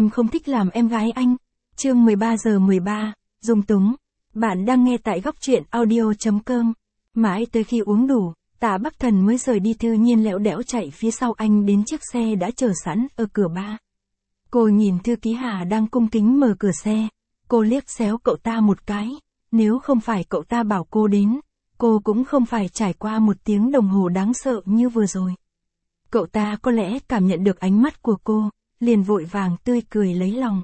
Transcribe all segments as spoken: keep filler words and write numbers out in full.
Em không thích làm em gái anh. Chương mười ba giờ mười ba, Dung Túng. Bạn đang nghe tại góc truyện audio chấm com. Mãi tới khi uống đủ, Tạ Bắc Thần mới rời đi, Thư Nhiên lẽo đẽo chạy phía sau anh đến chiếc xe đã chờ sẵn ở cửa ba. Cô nhìn Thư Ký Hà đang cung kính mở cửa xe. Cô liếc xéo cậu ta một cái. Nếu không phải cậu ta bảo cô đến, cô cũng không phải trải qua một tiếng đồng hồ đáng sợ như vừa rồi. Cậu ta có lẽ cảm nhận được ánh mắt của cô, liền vội vàng tươi cười lấy lòng.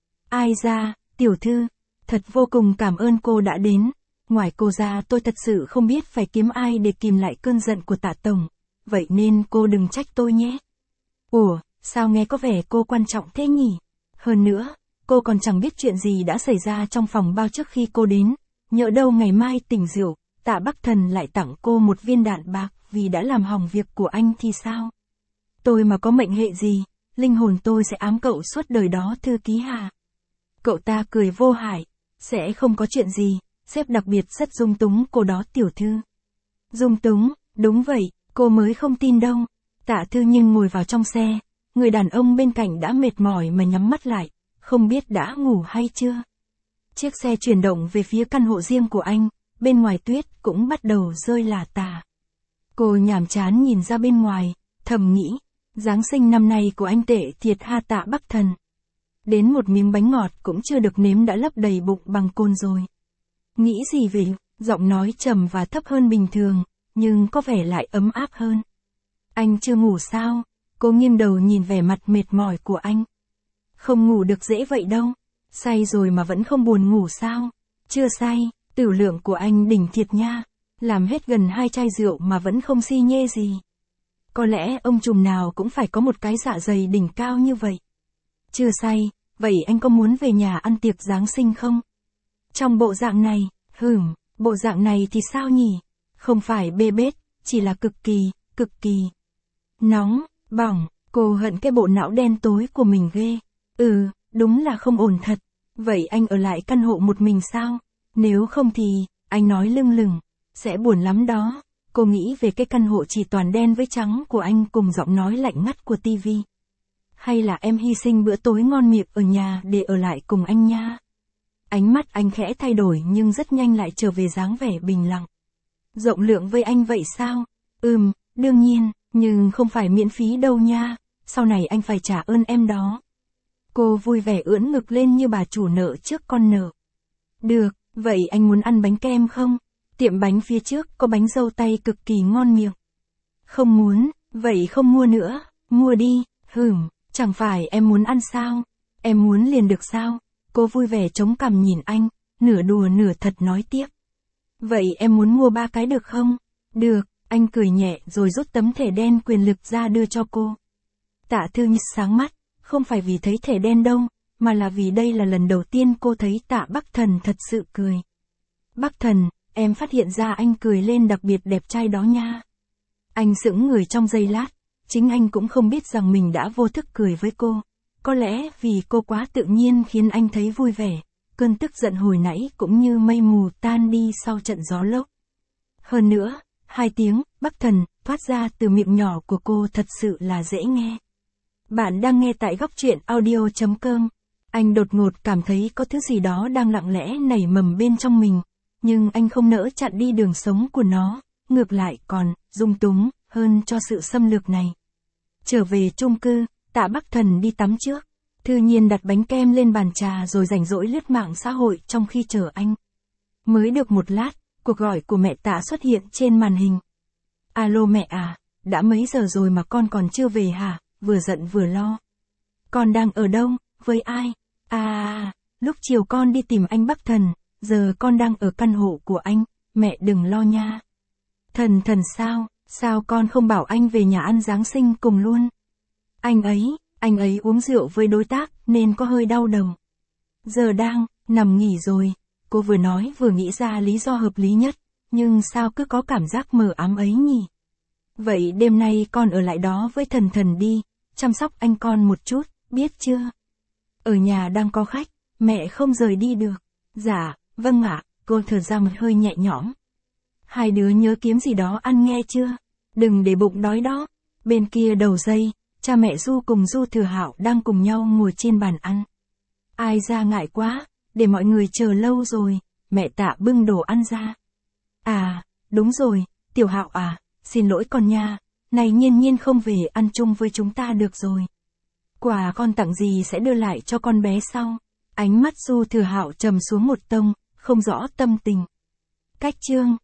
Ai ra, tiểu thư, thật vô cùng cảm ơn cô đã đến. Ngoài cô ra tôi thật sự không biết phải kiếm ai để kìm lại cơn giận của Tạ tổng. Vậy nên cô đừng trách tôi nhé. Ủa, sao nghe có vẻ cô quan trọng thế nhỉ? Hơn nữa, cô còn chẳng biết chuyện gì đã xảy ra trong phòng bao trước khi cô đến. Nhỡ đâu ngày mai tỉnh rượu, Tạ Bắc Thần lại tặng cô một viên đạn bạc vì đã làm hỏng việc của anh thì sao? Tôi mà có mệnh hệ gì, linh hồn tôi sẽ ám cậu suốt đời đó, Thư Ký Hà. Cậu ta cười vô hại, sẽ không có chuyện gì, sếp đặc biệt rất dung túng cô đó tiểu thư. Dung túng, đúng vậy, cô mới không tin đâu. Tạ Thư Nhiên ngồi vào trong xe, người đàn ông bên cạnh đã mệt mỏi mà nhắm mắt lại, không biết đã ngủ hay chưa. Chiếc xe chuyển động về phía căn hộ riêng của anh, bên ngoài tuyết cũng bắt đầu rơi lả tả. Cô nhàm chán nhìn ra bên ngoài, thầm nghĩ, Giáng sinh năm nay của anh tệ thiệt ha Tạ Bắc Thần. Đến một miếng bánh ngọt cũng chưa được nếm đã lấp đầy bụng bằng cồn rồi. Nghĩ gì vậy? Giọng nói trầm và thấp hơn bình thường, nhưng có vẻ lại ấm áp hơn. Anh chưa ngủ sao? Cô nghiêng đầu nhìn vẻ mặt mệt mỏi của anh. Không ngủ được dễ vậy đâu. Say rồi mà vẫn không buồn ngủ sao? Chưa say, tửu lượng của anh đỉnh thiệt nha. Làm hết gần hai chai rượu mà vẫn không si nhê gì. Có lẽ ông trùm nào cũng phải có một cái dạ dày đỉnh cao như vậy. Chưa say, vậy anh có muốn về nhà ăn tiệc Giáng sinh không? Trong bộ dạng này, hửm, bộ dạng này thì sao nhỉ? Không phải bê bết, chỉ là cực kỳ, cực kỳ nóng, bỏng. Cô hận cái bộ não đen tối của mình ghê. Ừ, đúng là không ổn thật. Vậy anh ở lại căn hộ một mình sao? Nếu không thì, anh nói lưng lửng, sẽ buồn lắm đó. Cô nghĩ về cái căn hộ chỉ toàn đen với trắng của anh cùng giọng nói lạnh ngắt của tivi. Hay là em hy sinh bữa tối ngon miệng ở nhà để ở lại cùng anh nha. Ánh mắt anh khẽ thay đổi nhưng rất nhanh lại trở về dáng vẻ bình lặng. Rộng lượng với anh vậy sao? Ừm, đương nhiên, nhưng không phải miễn phí đâu nha. Sau này anh phải trả ơn em đó. Cô vui vẻ ưỡn ngực lên như bà chủ nợ trước con nợ. Được, vậy anh muốn ăn bánh kem không? Tiệm bánh phía trước có bánh dâu tây cực kỳ ngon miệng. Không muốn, vậy không mua nữa, mua đi, hửm, chẳng phải em muốn ăn sao? Em muốn liền được sao? Cô vui vẻ chống cằm nhìn anh, nửa đùa nửa thật nói tiếp. Vậy em muốn mua ba cái được không? Được, anh cười nhẹ rồi rút tấm thẻ đen quyền lực ra đưa cho cô. Tạ Thư Nhiên sáng mắt, không phải vì thấy thẻ đen đâu, mà là vì đây là lần đầu tiên cô thấy Tạ Bắc Thần thật sự cười. Bắc Thần, em phát hiện ra anh cười lên đặc biệt đẹp trai đó nha. Anh sững người trong giây lát, chính anh cũng không biết rằng mình đã vô thức cười với cô. Có lẽ vì cô quá tự nhiên khiến anh thấy vui vẻ, cơn tức giận hồi nãy cũng như mây mù tan đi sau trận gió lốc. Hơn nữa, hai tiếng, Bắc Thần, thoát ra từ miệng nhỏ của cô thật sự là dễ nghe. Bạn đang nghe tại góc truyện audio chấm com. Anh đột ngột cảm thấy có thứ gì đó đang lặng lẽ nảy mầm bên trong mình, nhưng anh không nỡ chặn đi đường sống của nó, ngược lại còn dung túng hơn cho sự xâm lược này. Trở về chung cư, Tạ Bắc Thần đi tắm trước. Thư Nhiên đặt bánh kem lên bàn trà rồi rảnh rỗi lướt mạng xã hội trong khi chờ anh. Mới được một lát, cuộc gọi của mẹ Tạ xuất hiện trên màn hình. Alo mẹ à, đã mấy giờ rồi mà con còn chưa về hả? Vừa giận vừa lo. Con đang ở đâu, với ai? À, lúc chiều con đi tìm anh Bắc Thần, giờ con đang ở căn hộ của anh, mẹ đừng lo nha. Thần thần sao, sao con không bảo anh về nhà ăn Giáng sinh cùng luôn? Anh ấy, anh ấy uống rượu với đối tác nên có hơi đau đầu. Giờ đang, nằm nghỉ rồi, cô vừa nói vừa nghĩ ra lý do hợp lý nhất, nhưng sao cứ có cảm giác mờ ám ấy nhỉ? Vậy đêm nay con ở lại đó với thần thần đi, chăm sóc anh con một chút, biết chưa? Ở nhà đang có khách, mẹ không rời đi được. Dạ, vâng ạ, cô thở ra một hơi nhẹ nhõm. Hai đứa nhớ kiếm gì đó ăn nghe chưa? Đừng để bụng đói đó. Bên kia đầu dây, cha mẹ Du cùng Du Thừa Hạo đang cùng nhau ngồi trên bàn ăn. Ai ra ngại quá, để mọi người chờ lâu rồi, mẹ Tạ bưng đồ ăn ra. À, đúng rồi, Tiểu Hạo à, xin lỗi con nha, này Nhiên Nhiên không về ăn chung với chúng ta được rồi. Quà con tặng gì sẽ đưa lại cho con bé sau. Ánh mắt Du Thừa Hạo trầm xuống một tông, không rõ tâm tình. Cách chương